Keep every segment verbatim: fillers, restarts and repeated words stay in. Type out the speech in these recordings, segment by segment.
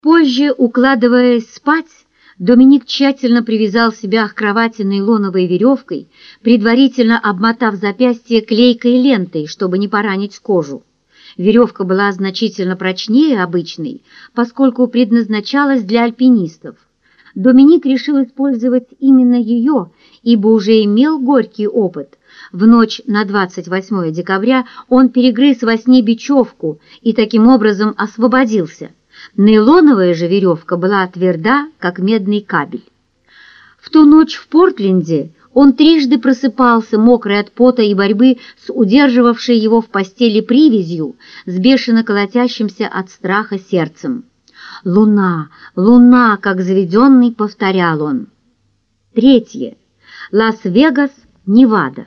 Позже, укладываясь спать, Доминик тщательно привязал себя к кровати нейлоновой веревкой, предварительно обмотав запястье клейкой лентой, чтобы не поранить кожу. Веревка была значительно прочнее обычной, поскольку предназначалась для альпинистов. Доминик решил использовать именно ее, ибо уже имел горький опыт. В ночь на двадцать восьмое декабря он перегрыз во сне бечевку и таким образом освободился. Нейлоновая же веревка была тверда, как медный кабель. В ту ночь в Портленде он трижды просыпался, мокрый от пота и борьбы с удерживавшей его в постели привязью, с бешено колотящимся от страха сердцем. «Луна! Луна!» — как заведенный повторял он. Третье. Лас-Вегас, Невада.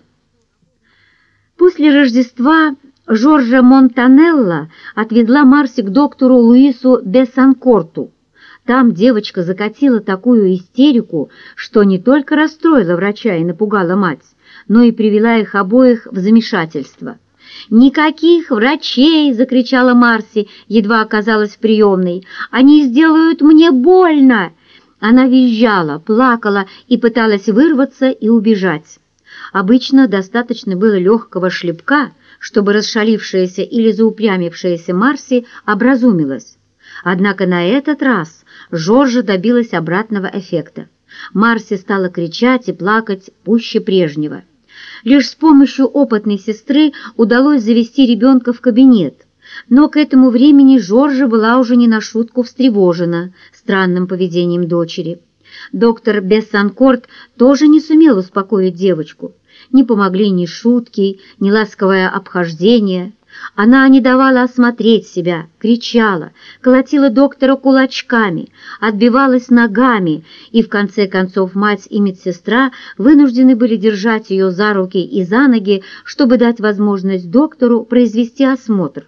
После Рождества Жоржа Монтанелла отвезла Марси к доктору Луису Бессанкорту. Там девочка закатила такую истерику, что не только расстроила врача и напугала мать, но и привела их обоих в замешательство. «Никаких врачей!» — закричала Марси, едва оказалась в приемной. «Они сделают мне больно!» Она визжала, плакала и пыталась вырваться и убежать. Обычно достаточно было легкого шлепка, чтобы расшалившаяся или заупрямившаяся Марси образумилась. Однако на этот раз Жоржа добилась обратного эффекта. Марси стала кричать и плакать пуще прежнего. Лишь с помощью опытной сестры удалось завести ребенка в кабинет, но к этому времени Жоржа была уже не на шутку встревожена странным поведением дочери. Доктор Бессанкорт тоже не сумел успокоить девочку. Не помогли ни шутки, ни ласковое обхождение. Она не давала осмотреть себя, кричала, колотила доктора кулачками, отбивалась ногами, и в конце концов мать и медсестра вынуждены были держать ее за руки и за ноги, чтобы дать возможность доктору произвести осмотр.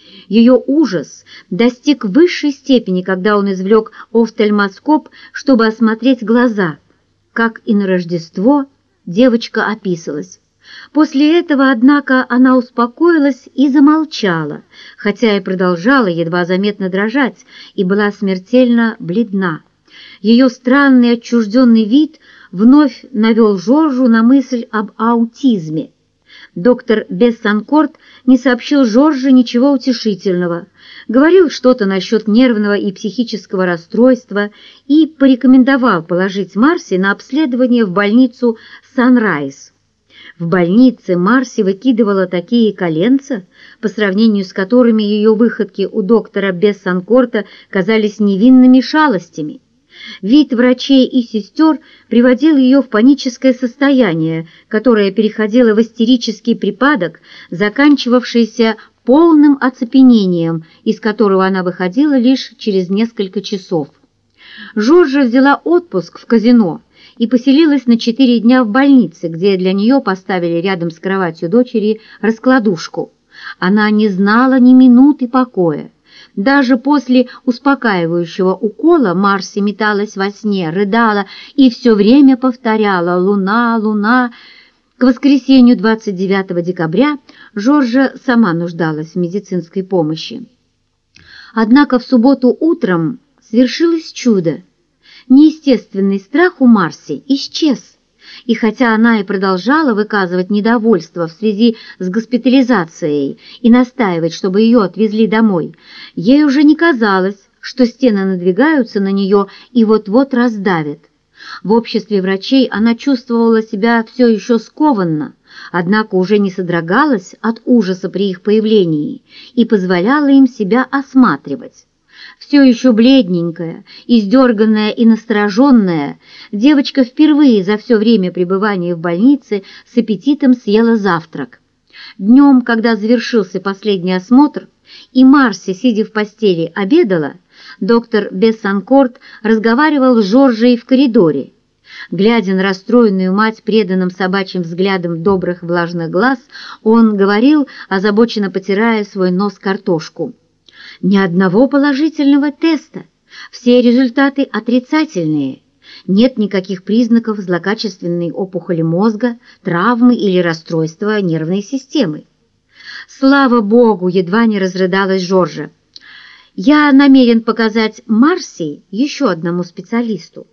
Ее ужас достиг высшей степени, когда он извлек офтальмоскоп, чтобы осмотреть глаза. Как и на Рождество, девочка описалась. После этого, однако, она успокоилась и замолчала, хотя и продолжала едва заметно дрожать и была смертельно бледна. Ее странный отчужденный вид вновь навел Жоржу на мысль об аутизме. Доктор Бессанкорт не сообщил Жорже ничего утешительного, говорил что-то насчет нервного и психического расстройства и порекомендовал положить Марси на обследование в больницу Санрайз. В больнице Марси выкидывала такие коленца, по сравнению с которыми ее выходки у доктора Бессанкорта казались невинными шалостями. Вид врачей и сестер приводил ее в паническое состояние, которое переходило в истерический припадок, заканчивавшийся полным оцепенением, из которого она выходила лишь через несколько часов. Жоржа взяла отпуск в казино и поселилась на четыре дня в больнице, где для нее поставили рядом с кроватью дочери раскладушку. Она не знала ни минуты покоя. Даже после успокаивающего укола Марси металась во сне, рыдала и все время повторяла «Луна, луна». К воскресенью двадцать девятого декабря Жоржа сама нуждалась в медицинской помощи. Однако в субботу утром свершилось чудо. Неестественный страх у Марси исчез. И хотя она и продолжала выказывать недовольство в связи с госпитализацией и настаивать, чтобы ее отвезли домой, ей уже не казалось, что стены надвигаются на нее и вот-вот раздавят. В обществе врачей она чувствовала себя все еще скованно, однако уже не содрогалась от ужаса при их появлении и позволяла им себя осматривать. Все еще бледненькая, издерганная и настороженная, девочка впервые за все время пребывания в больнице с аппетитом съела завтрак. Днем, когда завершился последний осмотр, и Марси, сидя в постели, обедала, доктор Бессанкорт разговаривал с Жоржей в коридоре. Глядя на расстроенную мать преданным собачьим взглядом добрых влажных глаз, он говорил, озабоченно потирая свой нос картошку. Ни одного положительного теста, все результаты отрицательные. Нет никаких признаков злокачественной опухоли мозга, травмы или расстройства нервной системы. Слава Богу, едва не разрыдалась Жоржа. Я намерен показать Марси еще одному специалисту.